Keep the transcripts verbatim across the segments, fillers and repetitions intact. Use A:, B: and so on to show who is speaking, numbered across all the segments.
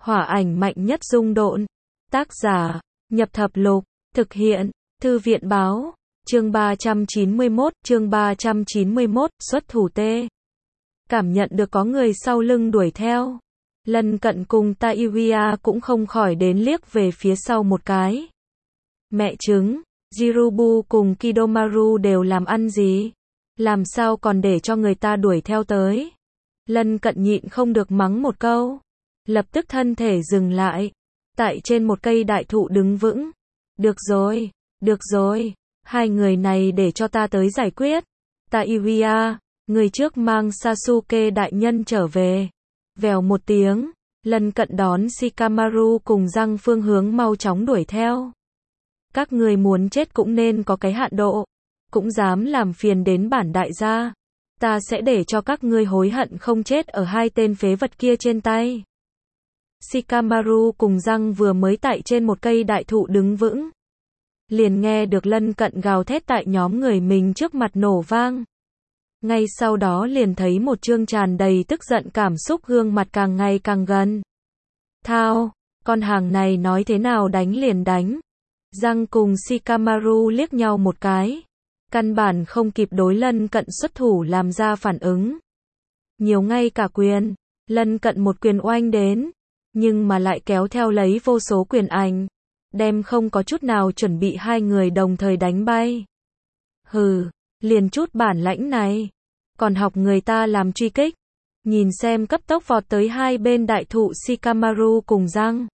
A: Hỏa ảnh mạnh nhất dung độn. Tác giả, Nhập Thập Lục. Thực hiện, Thư viện báo. Chương ba trăm chín mươi mốt, chương ba trăm chín mươi mốt, xuất thủ tê. Cảm nhận được có người sau lưng đuổi theo. Lân Cận cùng Taira cũng không khỏi đến liếc về phía sau một cái. Mẹ chứng, Jirubu cùng Kidomaru đều làm ăn gì? Làm sao còn để cho người ta đuổi theo tới? Lân Cận nhịn không được mắng một câu. Lập tức thân thể dừng lại. Tại trên một cây đại thụ đứng vững. Được rồi, được rồi. Hai người này để cho ta tới giải quyết. Taira, người trước mang Sasuke đại nhân trở về. Vèo một tiếng, Lân Cận đón Shikamaru cùng Giang phương hướng mau chóng đuổi theo. Các người muốn chết cũng nên có cái hạn độ. Cũng dám làm phiền đến bản đại gia. Ta sẽ để cho các ngươi hối hận không chết ở hai tên phế vật kia trên tay. Shikamaru cùng Giang vừa mới tại trên một cây đại thụ đứng vững. Liền nghe được Lân Cận gào thét tại nhóm người mình trước mặt nổ vang. Ngay sau đó liền thấy một trương tràn đầy tức giận cảm xúc gương mặt càng ngày càng gần. Thao, con hàng này nói thế nào đánh liền đánh. Giang cùng Shikamaru liếc nhau một cái. Căn bản không kịp đối Lân Cận xuất thủ làm ra phản ứng. Nhiều ngay cả quyền. Lân Cận một quyền oanh đến. Nhưng mà lại kéo theo lấy vô số quyền ảnh. Đem không có chút nào chuẩn bị hai người đồng thời đánh bay. Hừ, liền chút bản lãnh này. Còn học người ta làm truy kích. Nhìn xem cấp tốc vọt tới hai bên đại thụ Shikamaru cùng Giang.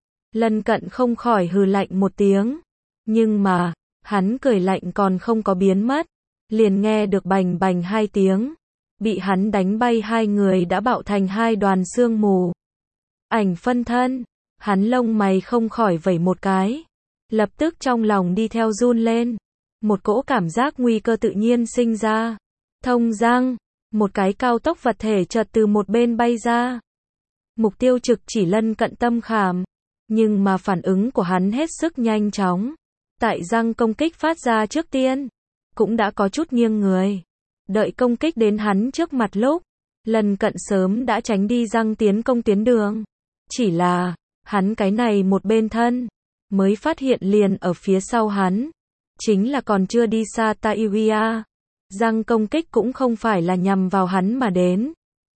A: Lân Cận không khỏi hừ lạnh một tiếng. Nhưng mà, hắn cười lạnh còn không có biến mất. Liền nghe được bành bành hai tiếng. Bị hắn đánh bay hai người đã bạo thành hai đoàn sương mù. Ảnh phân thân. Hắn lông mày không khỏi vẩy một cái. Lập tức trong lòng đi theo run lên. Một cỗ cảm giác nguy cơ tự nhiên sinh ra. Thông Giang. Một cái cao tốc vật thể chợt từ một bên bay ra. Mục tiêu trực chỉ Lân Cận tâm khảm. Nhưng mà phản ứng của hắn hết sức nhanh chóng. Tại Giang công kích phát ra trước tiên. Cũng đã có chút nghiêng người. Đợi công kích đến hắn trước mặt lúc. Lân Cận sớm đã tránh đi Giang tiến công tiến đường. Chỉ là, hắn cái này một bên thân. Mới phát hiện liền ở phía sau hắn. Chính là còn chưa đi xa Taira. Giang công kích cũng không phải là nhằm vào hắn mà đến.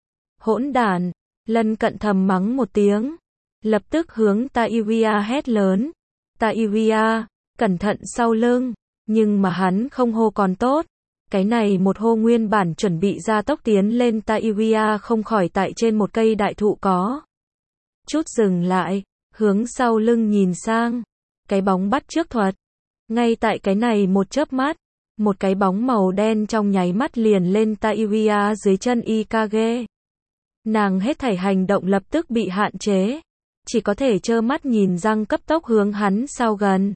A: Hỗn đản. Lân Cận thầm mắng một tiếng. Lập tức hướng Taira hét lớn. Taira, cẩn thận sau lưng. Nhưng mà hắn không hô còn tốt. Cái này một hô nguyên bản chuẩn bị ra tốc tiến lên Taira không khỏi tại trên một cây đại thụ có. Chút dừng lại, hướng sau lưng nhìn sang. Cái bóng bắt trước thuật. Ngay tại cái này một chớp mắt. Một cái bóng màu đen trong nháy mắt liền lên Taira dưới chân Ikage. Nàng hết thảy hành động lập tức bị hạn chế. Chỉ có thể trơ mắt nhìn Giang cấp tốc hướng hắn sau gần.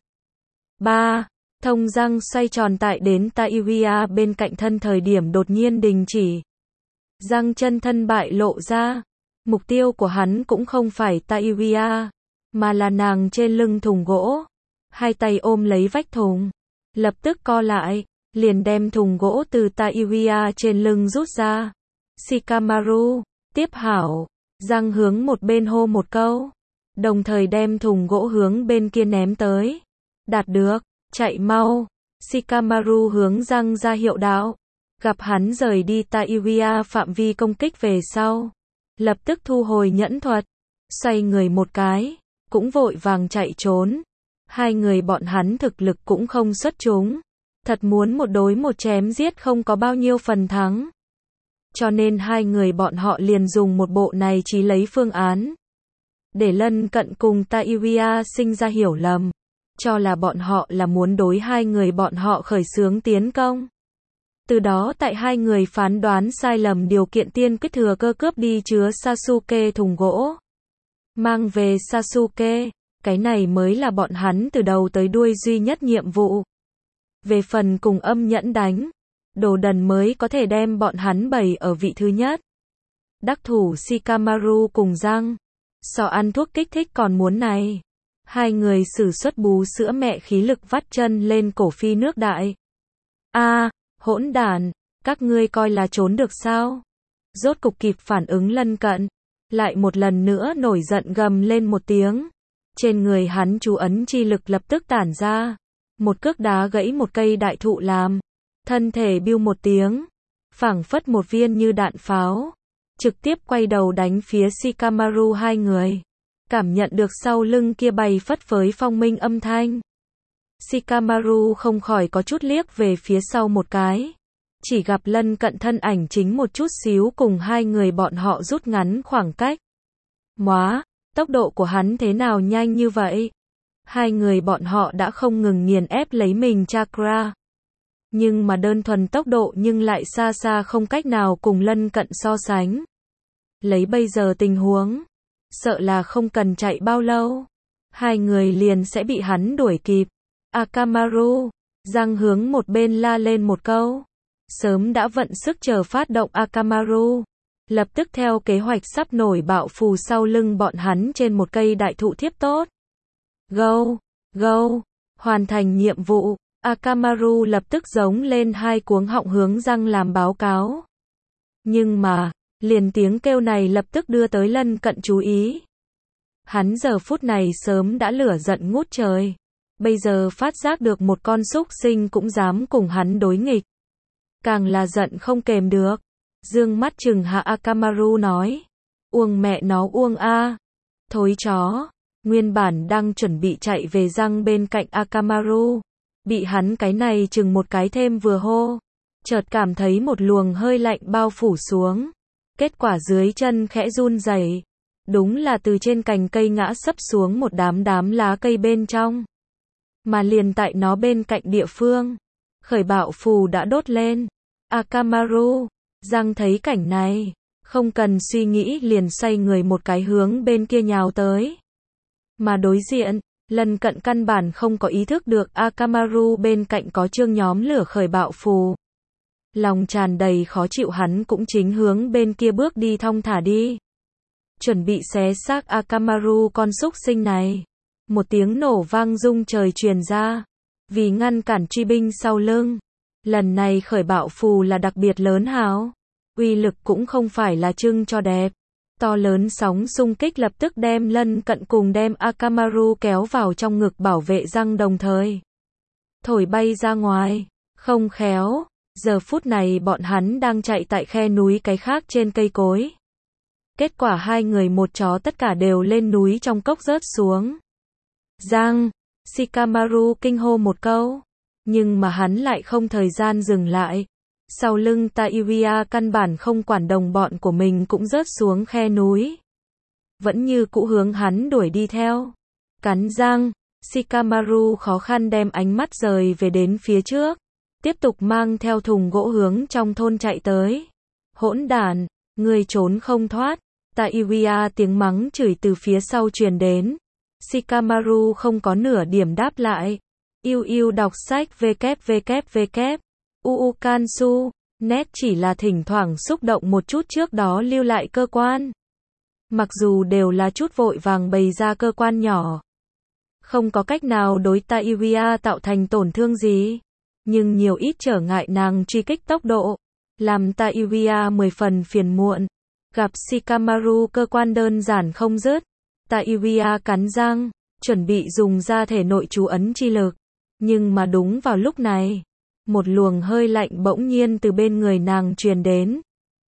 A: ba. Thông Giang xoay tròn tại đến Taira bên cạnh thân thời điểm đột nhiên đình chỉ. Giang chân thân bại lộ ra. Mục tiêu của hắn cũng không phải Taira. Mà là nàng trên lưng thùng gỗ. Hai tay ôm lấy vách thùng. Lập tức co lại. Liền đem thùng gỗ từ Taira trên lưng rút ra. Shikamaru, tiếp hảo. Giang hướng một bên hô một câu. Đồng thời đem thùng gỗ hướng bên kia ném tới. Đạt được, chạy mau. Shikamaru hướng Giang ra hiệu đạo. Gặp hắn rời đi Taira phạm vi công kích về sau. Lập tức thu hồi nhẫn thuật. Xoay người một cái. Cũng vội vàng chạy trốn. Hai người bọn hắn thực lực cũng không xuất chúng. Thật muốn một đối một chém giết không có bao nhiêu phần thắng. Cho nên hai người bọn họ liền dùng một bộ này chí lấy phương án. Để Lân Cận cùng Taira sinh ra hiểu lầm. Cho là bọn họ là muốn đối hai người bọn họ khởi xướng tiến công. Từ đó tại hai người phán đoán sai lầm điều kiện tiên quyết thừa cơ cướp đi chứa Sasuke thùng gỗ. Mang về Sasuke. Cái này mới là bọn hắn từ đầu tới đuôi duy nhất nhiệm vụ. Về phần cùng âm nhẫn đánh. Đồ đần mới có thể đem bọn hắn bày ở vị thứ nhất. Đắc thủ Shikamaru cùng Giang. So ăn thuốc kích thích còn muốn này. Hai người sử xuất bú sữa mẹ khí lực vắt chân lên cổ phi nước đại. A, hỗn đản, các ngươi coi là trốn được sao? Rốt cục kịp phản ứng Lân Cận. lại một lần nữa nổi giận gầm lên một tiếng. Trên người hắn chú ấn chi lực lập tức tản ra. Một cước đá gãy một cây đại thụ làm. Thân thể biu một tiếng. Phảng phất một viên như đạn pháo. Trực tiếp quay đầu đánh phía Shikamaru hai người. Cảm nhận được sau lưng kia bay phất phới phong minh âm thanh. Shikamaru không khỏi có chút liếc về phía sau một cái. Chỉ gặp lân cận thân ảnh chính một chút xíu cùng hai người bọn họ rút ngắn khoảng cách. Móa, tốc độ của hắn thế nào nhanh như vậy? Hai người bọn họ đã không ngừng nghiền ép lấy mình chakra. Nhưng mà đơn thuần tốc độ nhưng lại xa xa không cách nào cùng lân cận so sánh. Lấy bây giờ tình huống, sợ là không cần chạy bao lâu. Hai người liền sẽ bị hắn đuổi kịp. Akamaru, Giang hướng một bên la lên một câu. Sớm đã vận sức chờ phát động Akamaru. Lập tức theo kế hoạch sắp nổi bạo phù sau lưng bọn hắn trên một cây đại thụ thiếp tốt. Go, go, hoàn thành nhiệm vụ. Akamaru lập tức giống lên hai cuống họng hướng Giang làm báo cáo. Nhưng mà, liền tiếng kêu này lập tức đưa tới lân cận chú ý. Hắn giờ phút này sớm đã lửa giận ngút trời. Bây giờ phát giác được một con súc sinh cũng dám cùng hắn đối nghịch. Càng là giận không kềm được. Dương mắt chừng hạ Akamaru nói. Uông mẹ nó uông a. Thối chó. Nguyên bản đang chuẩn bị chạy về Giang bên cạnh Akamaru. Bị hắn cái này chừng một cái thêm vừa hô. Chợt cảm thấy một luồng hơi lạnh bao phủ xuống. Kết quả dưới chân khẽ run rẩy. Đúng là từ trên cành cây ngã sấp xuống một đám đám lá cây bên trong. Mà liền tại nó bên cạnh địa phương. Khởi bạo phù đã đốt lên. Akamaru, Giang thấy cảnh này. Không cần suy nghĩ liền xoay người một cái hướng bên kia nhào tới. Mà đối diện, lần cận căn bản không có ý thức được Akamaru bên cạnh có chương nhóm lửa khởi bạo phù. Lòng tràn đầy khó chịu hắn cũng chính hướng bên kia bước đi thong thả đi. Chuẩn bị xé xác Akamaru con súc sinh này. Một tiếng nổ vang rung trời truyền ra. Vì ngăn cản truy binh sau lưng. Lần này khởi bạo phù là đặc biệt lớn hào. Uy lực cũng không phải là trưng cho đẹp. To lớn sóng xung kích lập tức đem lân cận cùng đem Akamaru kéo vào trong ngực bảo vệ răng đồng thời. Thổi bay ra ngoài. Không khéo. Giờ phút này bọn hắn đang chạy tại khe núi cái khác trên cây cối. Kết quả hai người một chó tất cả đều lên núi trong cốc rớt xuống. Giang, Shikamaru kinh hô một câu. Nhưng mà hắn lại không thời gian dừng lại. Sau lưng Tairia căn bản không quản đồng bọn của mình cũng rớt xuống khe núi. Vẫn như cũ hướng hắn đuổi đi theo. Cắn răng, Shikamaru khó khăn đem ánh mắt rời về đến phía trước. Tiếp tục mang theo thùng gỗ hướng trong thôn chạy tới. Hỗn đản, ngươi trốn không thoát. Tairia tiếng mắng chửi từ phía sau truyền đến. Shikamaru không có nửa điểm đáp lại. Yêu yêu đọc sách www. Uukansu. Net chỉ là thỉnh thoảng xúc động một chút trước đó lưu lại cơ quan. Mặc dù đều là chút vội vàng bày ra cơ quan nhỏ. Không có cách nào đối Tairia tạo thành tổn thương gì. Nhưng nhiều ít trở ngại nàng truy kích tốc độ. Làm Tairia mười phần phiền muộn. Gặp Shikamaru cơ quan đơn giản không dứt. Tairia cắn răng, chuẩn bị dùng ra thể nội chú ấn chi lực. Nhưng mà đúng vào lúc này, một luồng hơi lạnh bỗng nhiên từ bên người nàng truyền đến.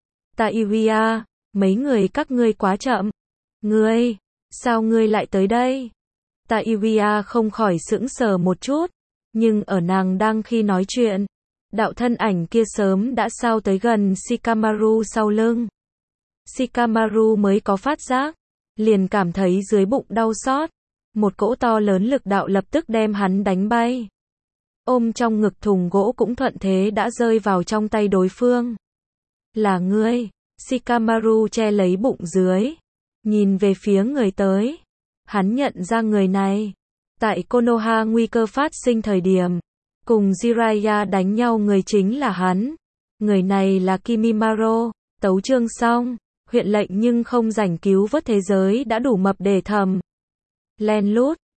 A: Tairia, mấy người các ngươi quá chậm. Ngươi, sao ngươi lại tới đây? Tairia không khỏi sững sờ một chút, nhưng ở nàng đang khi nói chuyện, đạo thân ảnh kia sớm đã sao tới gần Shikamaru sau lưng. Shikamaru mới có phát giác, liền cảm thấy dưới bụng đau xót. Một cỗ to lớn lực đạo lập tức đem hắn đánh bay. Ôm trong ngực thùng gỗ cũng thuận thế đã rơi vào trong tay đối phương. Là ngươi. Shikamaru che lấy bụng dưới. Nhìn về phía người tới. Hắn nhận ra người này. Tại Konoha nguy cơ phát sinh thời điểm. Cùng Jiraiya đánh nhau người chính là hắn. Người này là Kimimaro. Tấu chương xong. Huyện lệnh nhưng không rảnh cứu vớt thế giới đã đủ mập để thầm. Len lút.